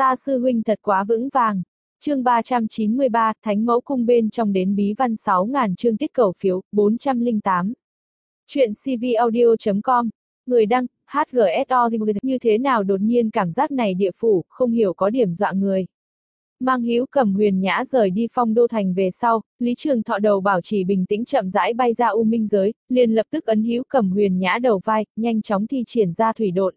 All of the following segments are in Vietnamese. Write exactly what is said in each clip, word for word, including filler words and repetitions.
Ta sư huynh thật quá vững vàng. Chương ba trăm chín mươi ba, Thánh Mẫu Cung bên trong đến bí văn sáu nghìn chương tiết cầu phiếu, bốn trăm lẻ tám. Chuyện cvaudio chấm com. Người đăng, hát giê ét o như thế nào đột nhiên cảm giác này địa phủ, không hiểu có điểm dọa người. Mang Hữu Cầm Huyền Nhã rời đi Phong Đô Thành về sau, Lý Trường Thọ đầu bảo trì bình tĩnh chậm rãi bay ra U Minh giới, liền lập tức ấn Hữu Cầm Huyền Nhã đầu vai, nhanh chóng thi triển ra thủy độn.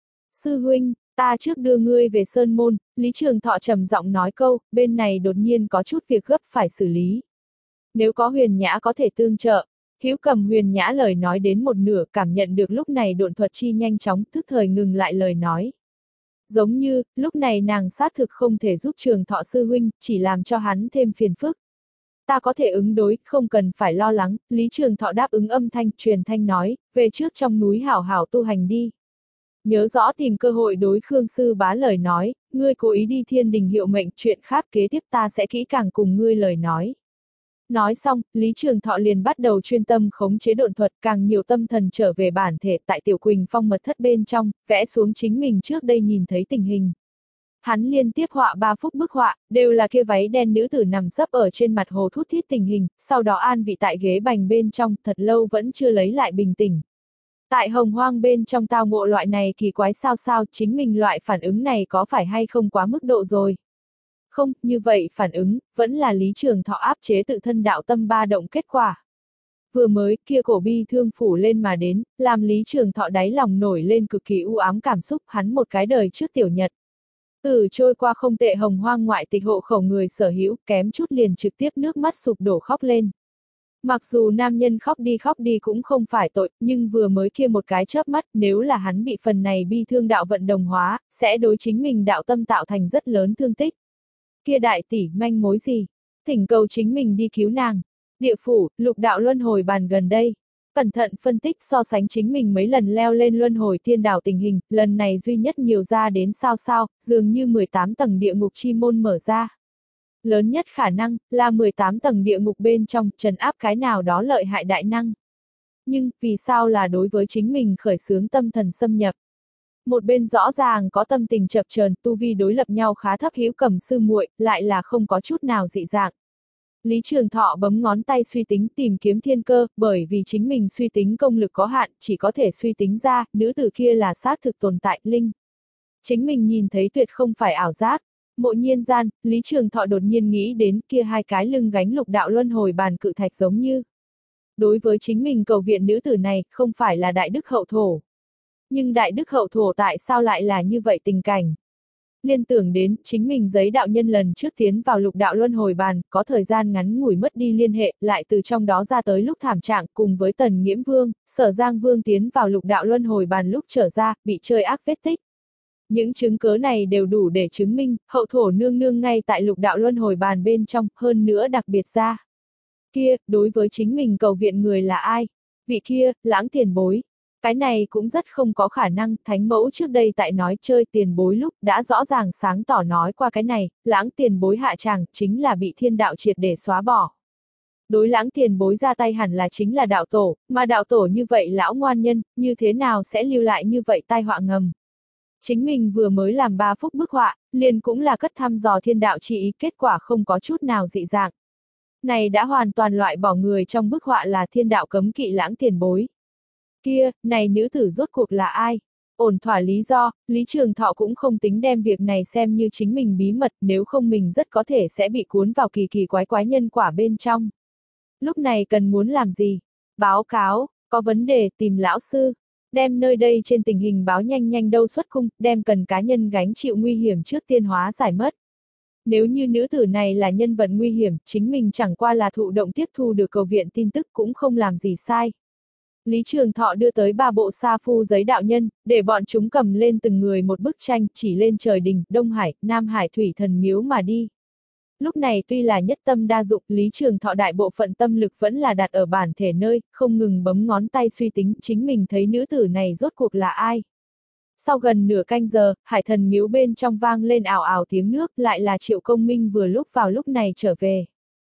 Sư huynh, ta trước đưa ngươi về Sơn Môn, Lý Trường Thọ trầm giọng nói câu, bên này đột nhiên có chút việc gấp phải xử lý. Nếu có Huyền Nhã có thể tương trợ. Hữu Cầm Huyền Nhã lời nói đến một nửa cảm nhận được lúc này độn thuật chi nhanh chóng tức thời ngừng lại lời nói. Giống như, lúc này nàng xác thực không thể giúp Trường Thọ sư huynh, chỉ làm cho hắn thêm phiền phức. Ta có thể ứng đối, không cần phải lo lắng, Lý Trường Thọ đáp ứng âm thanh, truyền thanh nói, về trước trong núi hảo hảo tu hành đi. Nhớ rõ tìm cơ hội đối Khương Sư Bá lời nói, ngươi cố ý đi Thiên Đình hiệu mệnh, chuyện khác kế tiếp ta sẽ kỹ càng cùng ngươi lời nói. Nói xong, Lý Trường Thọ liền bắt đầu chuyên tâm khống chế độn thuật, càng nhiều tâm thần trở về bản thể tại Tiểu Quỳnh Phong mật thất bên trong, vẽ xuống chính mình trước đây nhìn thấy tình hình. Hắn liên tiếp họa ba phúc bức họa, đều là kia váy đen nữ tử nằm sấp ở trên mặt hồ thút thít tình hình, sau đó an vị tại ghế bành bên trong, thật lâu vẫn chưa lấy lại bình tĩnh. Tại hồng hoang bên trong tao ngộ loại này kỳ quái sao sao, chính mình loại phản ứng này có phải hay không quá mức độ rồi. Không, như vậy phản ứng, vẫn là Lý Trường Thọ áp chế tự thân đạo tâm ba động kết quả. Vừa mới, kia cổ bi thương phủ lên mà đến, làm Lý Trường Thọ đáy lòng nổi lên cực kỳ u ám cảm xúc, hắn một cái đời trước tiểu nhật. Từ trôi qua không tệ hồng hoang ngoại tịch hộ khẩu người sở hữu, kém chút liền trực tiếp nước mắt sụp đổ khóc lên. Mặc dù nam nhân khóc đi khóc đi cũng không phải tội, nhưng vừa mới kia một cái chớp mắt, nếu là hắn bị phần này bi thương đạo vận đồng hóa, sẽ đối chính mình đạo tâm tạo thành rất lớn thương tích. Kia đại tỷ, manh mối gì? Thỉnh cầu chính mình đi cứu nàng. Địa phủ, lục đạo luân hồi bàn gần đây. Cẩn thận phân tích so sánh chính mình mấy lần leo lên luân hồi thiên đảo tình hình, lần này duy nhất nhiều ra đến sao sao, dường như mười tám tầng địa ngục chi môn mở ra. Lớn nhất khả năng, là mười tám tầng địa ngục bên trong, trấn áp cái nào đó lợi hại đại năng. Nhưng, vì sao là đối với chính mình khởi xướng tâm thần xâm nhập? Một bên rõ ràng có tâm tình chập chờn, tu vi đối lập nhau khá thấp Hữu Cầm sư muội, lại là không có chút nào dị dạng. Lý Trường Thọ bấm ngón tay suy tính tìm kiếm thiên cơ, bởi vì chính mình suy tính công lực có hạn, chỉ có thể suy tính ra, nữ tử kia là xác thực tồn tại, linh. Chính mình nhìn thấy tuyệt không phải ảo giác. Mộ nhiên gian, Lý Trường Thọ đột nhiên nghĩ đến kia hai cái lưng gánh lục đạo luân hồi bàn cự thạch giống như. Đối với chính mình cầu viện nữ tử này, không phải là đại đức hậu thổ. Nhưng đại đức hậu thổ tại sao lại là như vậy tình cảnh? Liên tưởng đến, chính mình giấy đạo nhân lần trước tiến vào lục đạo luân hồi bàn, có thời gian ngắn ngủi mất đi liên hệ, lại từ trong đó ra tới lúc thảm trạng, cùng với Tần Nghiễm Vương, Sở Giang Vương tiến vào lục đạo luân hồi bàn lúc trở ra, bị chơi ác vết tích. Những chứng cớ này đều đủ để chứng minh, hậu thổ nương nương ngay tại lục đạo luân hồi bàn bên trong, hơn nữa đặc biệt ra. Kia, đối với chính mình cầu viện người là ai? Vị kia, Lãng tiền bối. Cái này cũng rất không có khả năng, Thánh Mẫu trước đây tại nói chơi tiền bối lúc đã rõ ràng sáng tỏ nói qua cái này, Lãng tiền bối hạ tràng chính là bị thiên đạo triệt để xóa bỏ. Đối Lãng tiền bối ra tay hẳn là chính là đạo tổ, mà đạo tổ như vậy lão ngoan nhân, như thế nào sẽ lưu lại như vậy tai họa ngầm. Chính mình vừa mới làm ba phúc bức họa, liền cũng là cất thăm dò thiên đạo chi ý, kết quả không có chút nào dị dạng. Này đã hoàn toàn loại bỏ người trong bức họa là thiên đạo cấm kỵ Lãng tiền bối. Kia, này nữ tử rốt cuộc là ai? Ổn thỏa lý do, Lý Trường Thọ cũng không tính đem việc này xem như chính mình bí mật, nếu không mình rất có thể sẽ bị cuốn vào kỳ kỳ quái quái nhân quả bên trong. Lúc này cần muốn làm gì? Báo cáo, có vấn đề tìm lão sư. Đem nơi đây trên tình hình báo nhanh nhanh đâu xuất cung, đem cần cá nhân gánh chịu nguy hiểm trước tiên hóa giải mất. Nếu như nữ tử này là nhân vật nguy hiểm, chính mình chẳng qua là thụ động tiếp thu được cầu viện tin tức cũng không làm gì sai. Lý Trường Thọ đưa tới ba bộ sa phu giấy đạo nhân, để bọn chúng cầm lên từng người một bức tranh, chỉ lên trời đình, Đông Hải, Nam Hải thủy thần miếu mà đi. Lúc này tuy là nhất tâm đa dụng, Lý Trường Thọ đại bộ phận tâm lực vẫn là đặt ở bản thể nơi, không ngừng bấm ngón tay suy tính chính mình thấy nữ tử này rốt cuộc là ai. Sau gần nửa canh giờ, hải thần miếu bên trong vang lên ào ào tiếng nước, lại là Triệu Công Minh vừa lúc vào lúc này trở về.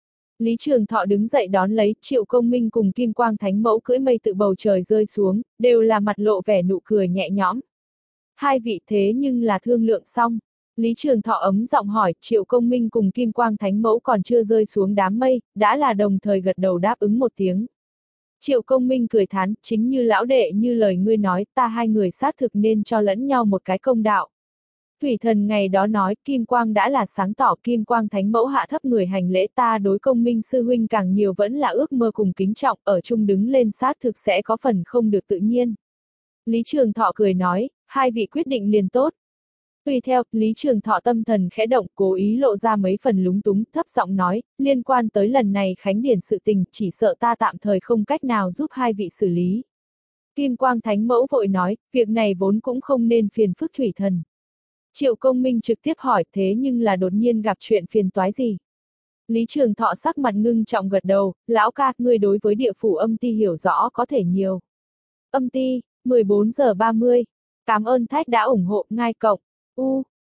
Lý Trường Thọ đứng dậy đón lấy, Triệu Công Minh cùng Kim Quang Thánh Mẫu cưỡi mây tự bầu trời rơi xuống, đều là mặt lộ vẻ nụ cười nhẹ nhõm. Hai vị thế nhưng là thương lượng xong. Lý Trường Thọ ấm giọng hỏi, Triệu Công Minh cùng Kim Quang Thánh Mẫu còn chưa rơi xuống đám mây, đã là đồng thời gật đầu đáp ứng một tiếng. Triệu Công Minh cười thán, chính như lão đệ như lời ngươi nói, ta hai người xác thực nên cho lẫn nhau một cái công đạo. Thủy Thần ngày đó nói, Kim Quang đã là sáng tỏ, Kim Quang Thánh Mẫu hạ thấp người hành lễ, ta đối Công Minh sư huynh càng nhiều vẫn là ước mơ cùng kính trọng, ở chung đứng lên xác thực sẽ có phần không được tự nhiên. Lý Trường Thọ cười nói, hai vị quyết định liền tốt. Tùy theo, Lý Trường Thọ tâm thần khẽ động, cố ý lộ ra mấy phần lúng túng, thấp giọng nói, liên quan tới lần này khánh điển sự tình, chỉ sợ ta tạm thời không cách nào giúp hai vị xử lý. Kim Quang Thánh Mẫu vội nói, việc này vốn cũng không nên phiền phức Thủy Thần. Triệu Công Minh trực tiếp hỏi, thế nhưng là đột nhiên gặp chuyện phiền toái gì? Lý Trường Thọ sắc mặt ngưng trọng gật đầu, lão ca, ngươi đối với địa phủ âm ti hiểu rõ có thể nhiều. Âm ti, mười bốn giờ ba mươi. Cảm ơn Thách đã ủng hộ, ngai cộng. U,